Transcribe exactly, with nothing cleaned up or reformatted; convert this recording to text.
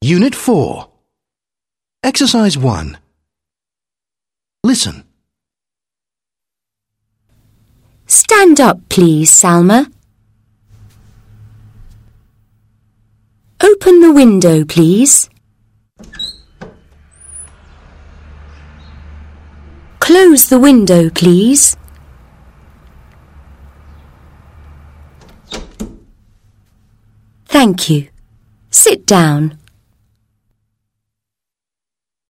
Unit four. Exercise one. Listen. Stand up, please, Salma. Open the window, please. Close the window, please. Thank you. Sit down.